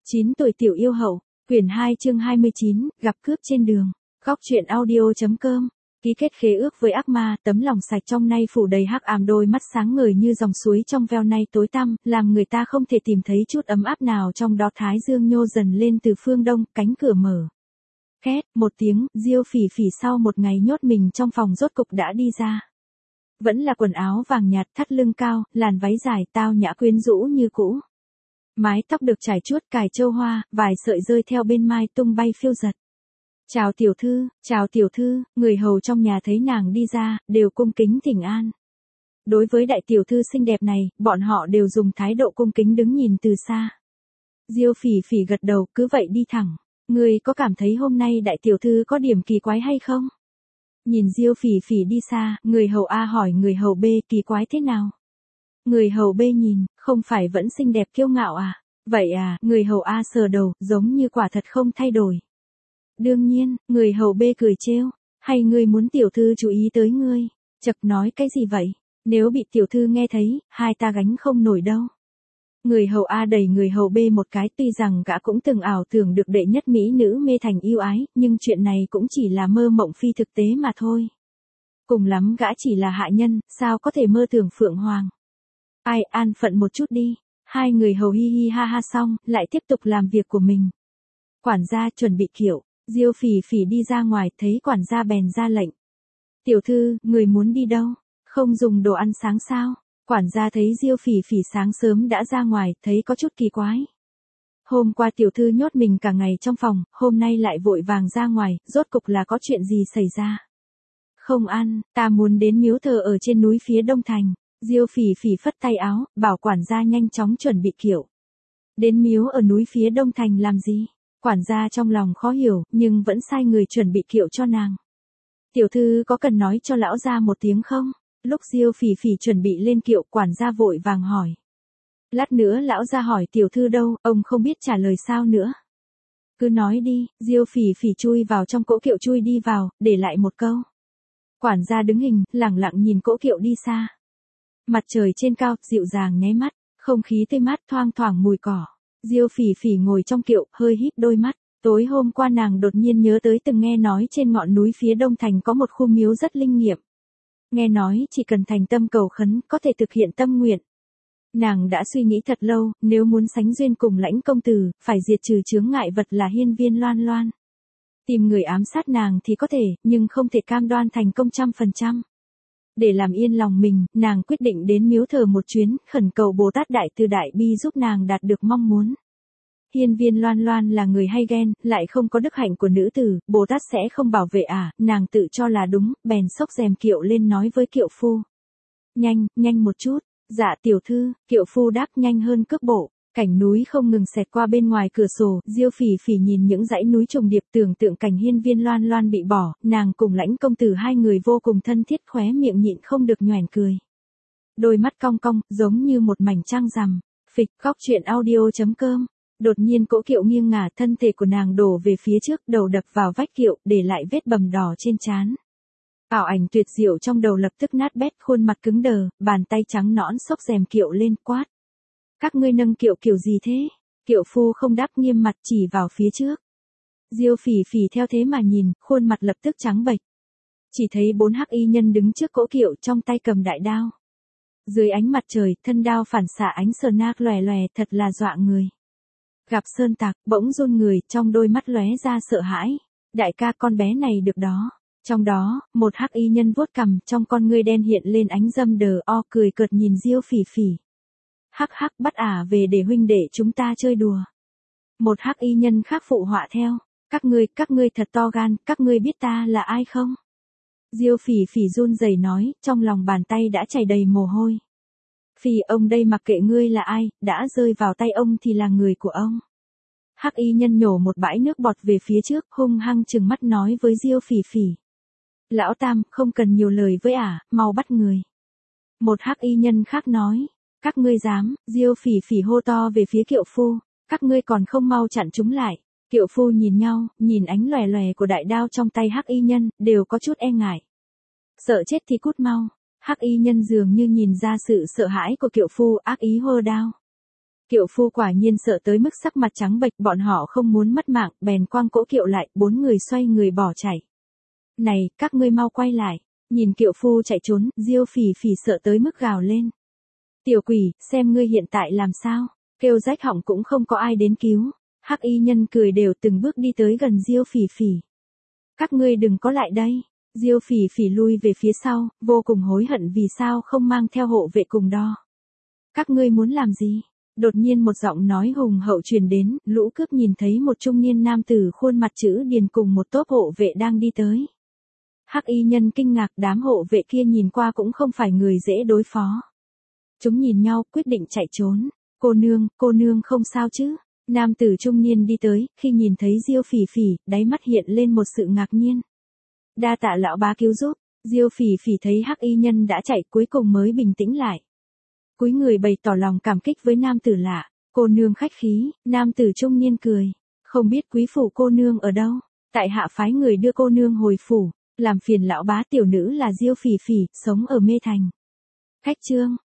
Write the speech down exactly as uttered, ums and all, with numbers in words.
chín tuổi tiểu yêu hậu, quyển hai chương hai mươi chín, gặp cướp trên đường. Góc truyện audio.com. Ký kết khế ước với ác ma, tấm lòng sạch trong nay phủ đầy hắc ám, đôi mắt sáng ngời như dòng suối trong veo nay tối tăm, làm người ta không thể tìm thấy chút ấm áp nào trong đó. Thái dương nhô dần lên từ phương đông, cánh cửa mở. Két, một tiếng, Diêu Phỉ Phỉ sau một ngày nhốt mình trong phòng rốt cục đã đi ra. Vẫn là quần áo vàng nhạt, thắt lưng cao, làn váy dài, tao nhã quyến rũ như cũ. Mái tóc được trải chuốt, cài châu hoa, vài sợi rơi theo bên mai tung bay phiêu giật. Chào tiểu thư, chào tiểu thư, người hầu trong nhà thấy nàng đi ra, đều cung kính thỉnh an. Đối với đại tiểu thư xinh đẹp này, bọn họ đều dùng thái độ cung kính đứng nhìn từ xa. Diêu Phỉ Phỉ gật đầu, cứ vậy đi thẳng. Ngươi có cảm thấy hôm nay đại tiểu thư có điểm kỳ quái hay không? Nhìn Diêu Phỉ Phỉ đi xa, người hầu A hỏi người hầu B, kỳ quái thế nào? Người hầu B nhìn, không phải vẫn xinh đẹp kiêu ngạo à? Vậy à, người hầu A sờ đầu, giống như quả thật không thay đổi. Đương nhiên, người hầu B cười trêu, hay ngươi muốn tiểu thư chú ý tới ngươi? Chậc, nói cái gì vậy? Nếu bị tiểu thư nghe thấy, hai ta gánh không nổi đâu. Người hầu A đẩy người hầu B một cái, tuy rằng gã cũng từng ảo tưởng được đệ nhất mỹ nữ mê thành yêu ái, nhưng chuyện này cũng chỉ là mơ mộng phi thực tế mà thôi. Cùng lắm gã chỉ là hạ nhân, sao có thể mơ tưởng phượng hoàng. Ai, an phận một chút đi. Hai người hầu hi hi ha ha xong, lại tiếp tục làm việc của mình. Quản gia chuẩn bị kiệu, Diêu Phỉ Phỉ đi ra ngoài, thấy quản gia bèn ra lệnh. Tiểu thư, người muốn đi đâu? Không dùng đồ ăn sáng sao? Quản gia thấy Diêu Phỉ Phỉ sáng sớm đã ra ngoài, thấy có chút kỳ quái. Hôm qua tiểu thư nhốt mình cả ngày trong phòng, hôm nay lại vội vàng ra ngoài, rốt cục là có chuyện gì xảy ra? Không ăn, ta muốn đến miếu thờ ở trên núi phía đông thành. Diêu Phỉ Phỉ phất tay áo, bảo quản gia nhanh chóng chuẩn bị kiệu. Đến miếu ở núi phía đông thành làm gì? Quản gia trong lòng khó hiểu, nhưng vẫn sai người chuẩn bị kiệu cho nàng. Tiểu thư có cần nói cho lão gia một tiếng không? Lúc Diêu Phỉ Phỉ chuẩn bị lên kiệu, quản gia vội vàng hỏi. Lát nữa lão gia hỏi tiểu thư đâu, ông không biết trả lời sao nữa. Cứ nói đi. Diêu Phỉ Phỉ chui vào trong cỗ kiệu, chui đi vào, để lại một câu. Quản gia đứng hình, lẳng lặng nhìn cỗ kiệu đi xa. Mặt trời trên cao, dịu dàng nháy mắt, không khí tươi mát, thoang thoảng mùi cỏ. Diêu Phỉ Phỉ ngồi trong kiệu, hơi híp đôi mắt. Tối hôm qua nàng đột nhiên nhớ tới từng nghe nói trên ngọn núi phía đông thành có một khu miếu rất linh nghiệm. Nghe nói chỉ cần thành tâm cầu khấn, có thể thực hiện tâm nguyện. Nàng đã suy nghĩ thật lâu, nếu muốn sánh duyên cùng Lãnh công tử, phải diệt trừ chướng ngại vật là hiên viên loan loan. Tìm người ám sát nàng thì có thể, nhưng không thể cam đoan thành công trăm phần trăm. Để làm yên lòng mình, nàng quyết định đến miếu thờ một chuyến, khẩn cầu Bồ Tát Đại Từ Đại Bi giúp nàng đạt được mong muốn. Hiên viên loan loan là người hay ghen, lại không có đức hạnh của nữ tử, Bồ Tát sẽ không bảo vệ à, nàng tự cho là đúng, bèn xốc rèm kiệu lên nói với kiệu phu. Nhanh, nhanh một chút. Dạ tiểu thư. Kiệu phu đáp nhanh hơn cước bộ. Cảnh núi không ngừng xẹt qua bên ngoài cửa sổ, Diêu Phỉ Phỉ nhìn những dãy núi trùng điệp, tưởng tượng cảnh hiên viên loan loan bị bỏ, nàng cùng Lãnh công tử hai người vô cùng thân thiết, khóe miệng nhịn không được nhoẻn cười. Đôi mắt cong cong, giống như một mảnh trăng rằm. Phịch. Góc truyện audio.com. Đột nhiên cỗ kiệu nghiêng ngả, thân thể của nàng đổ về phía trước, đầu đập vào vách kiệu, để lại vết bầm đỏ trên trán. Ảo ảnh tuyệt diệu trong đầu lập tức nát bét, khuôn mặt cứng đờ, bàn tay trắng nõn xốc rèm kiệu lên, quát. Các ngươi nâng kiệu kiểu gì thế? Kiệu phu không đáp, nghiêm mặt chỉ vào phía trước. Diêu Phỉ Phỉ theo thế mà nhìn, khuôn mặt lập tức trắng bệch. Chỉ thấy bốn hắc y nhân đứng trước cỗ kiệu, trong tay cầm đại đao. Dưới ánh mặt trời, thân đao phản xạ ánh sơn nác lòe lòe, thật là dọa người. Gặp sơn tặc, bỗng run người, trong đôi mắt lóe ra sợ hãi. Đại ca, con bé này được đó. Trong đó, một hắc y nhân vuốt cằm, trong con ngươi đen hiện lên ánh dâm đờ o, cười cợt nhìn Diêu Phỉ Phỉ. Hắc hắc, bắt ả về để huynh đệ chúng ta chơi đùa. Một hắc y nhân khác phụ họa theo. Các ngươi, các ngươi thật to gan, các ngươi biết ta là ai không? Diêu Phỉ Phỉ run rẩy nói, trong lòng bàn tay đã chảy đầy mồ hôi. Phỉ ông đây, mặc kệ ngươi là ai, đã rơi vào tay ông thì là người của ông. Hắc y nhân nhổ một bãi nước bọt về phía trước, hung hăng trừng mắt nói với Diêu Phỉ Phỉ. Lão Tam, không cần nhiều lời với ả, mau bắt người. Một hắc y nhân khác nói. Các ngươi dám? Diêu Phỉ Phỉ hô to về phía kiệu phu. Các ngươi còn không mau chặn chúng lại. Kiệu phu nhìn nhau, nhìn ánh lòe lòe của đại đao trong tay hắc y nhân, đều có chút e ngại. Sợ chết thì cút mau. Hắc y nhân dường như nhìn ra sự sợ hãi của kiệu phu, ác ý hô đao. Kiệu phu quả nhiên sợ tới mức sắc mặt trắng bệch, bọn họ không muốn mất mạng, bèn quăng cỗ kiệu lại, bốn người xoay người bỏ chạy. Này, các ngươi mau quay lại, nhìn kiệu phu chạy trốn, Diêu Phỉ Phỉ sợ tới mức gào lên. Tiểu quỷ, xem ngươi hiện tại làm sao, kêu rách họng cũng không có ai đến cứu. Hắc y nhân cười đều từng bước đi tới gần Diêu Phỉ Phỉ. Các ngươi đừng có lại đây. Diêu Phỉ Phỉ lui về phía sau, vô cùng hối hận vì sao không mang theo hộ vệ cùng đo. Các ngươi muốn làm gì? Đột nhiên một giọng nói hùng hậu truyền đến, lũ cướp nhìn thấy một trung niên nam tử khuôn mặt chữ điền cùng một tốp hộ vệ đang đi tới. Hắc y nhân kinh ngạc, đám hộ vệ kia nhìn qua cũng không phải người dễ đối phó. Chúng nhìn nhau, quyết định chạy trốn. Cô nương, cô nương không sao chứ? Nam tử trung niên đi tới, khi nhìn thấy Diêu Phỉ Phỉ, đáy mắt hiện lên một sự ngạc nhiên. Đa tạ lão bá cứu giúp. Diêu Phỉ Phỉ thấy hắc y nhân đã chạy, cuối cùng mới bình tĩnh lại. Cúi người bày tỏ lòng cảm kích với nam tử lạ. Cô nương khách khí. Nam tử trung niên cười. Không biết quý phủ cô nương ở đâu? Tại hạ phái người đưa cô nương hồi phủ. Làm phiền lão bá, tiểu nữ là Diêu Phỉ Phỉ, sống ở Mê Thành. Khách trương.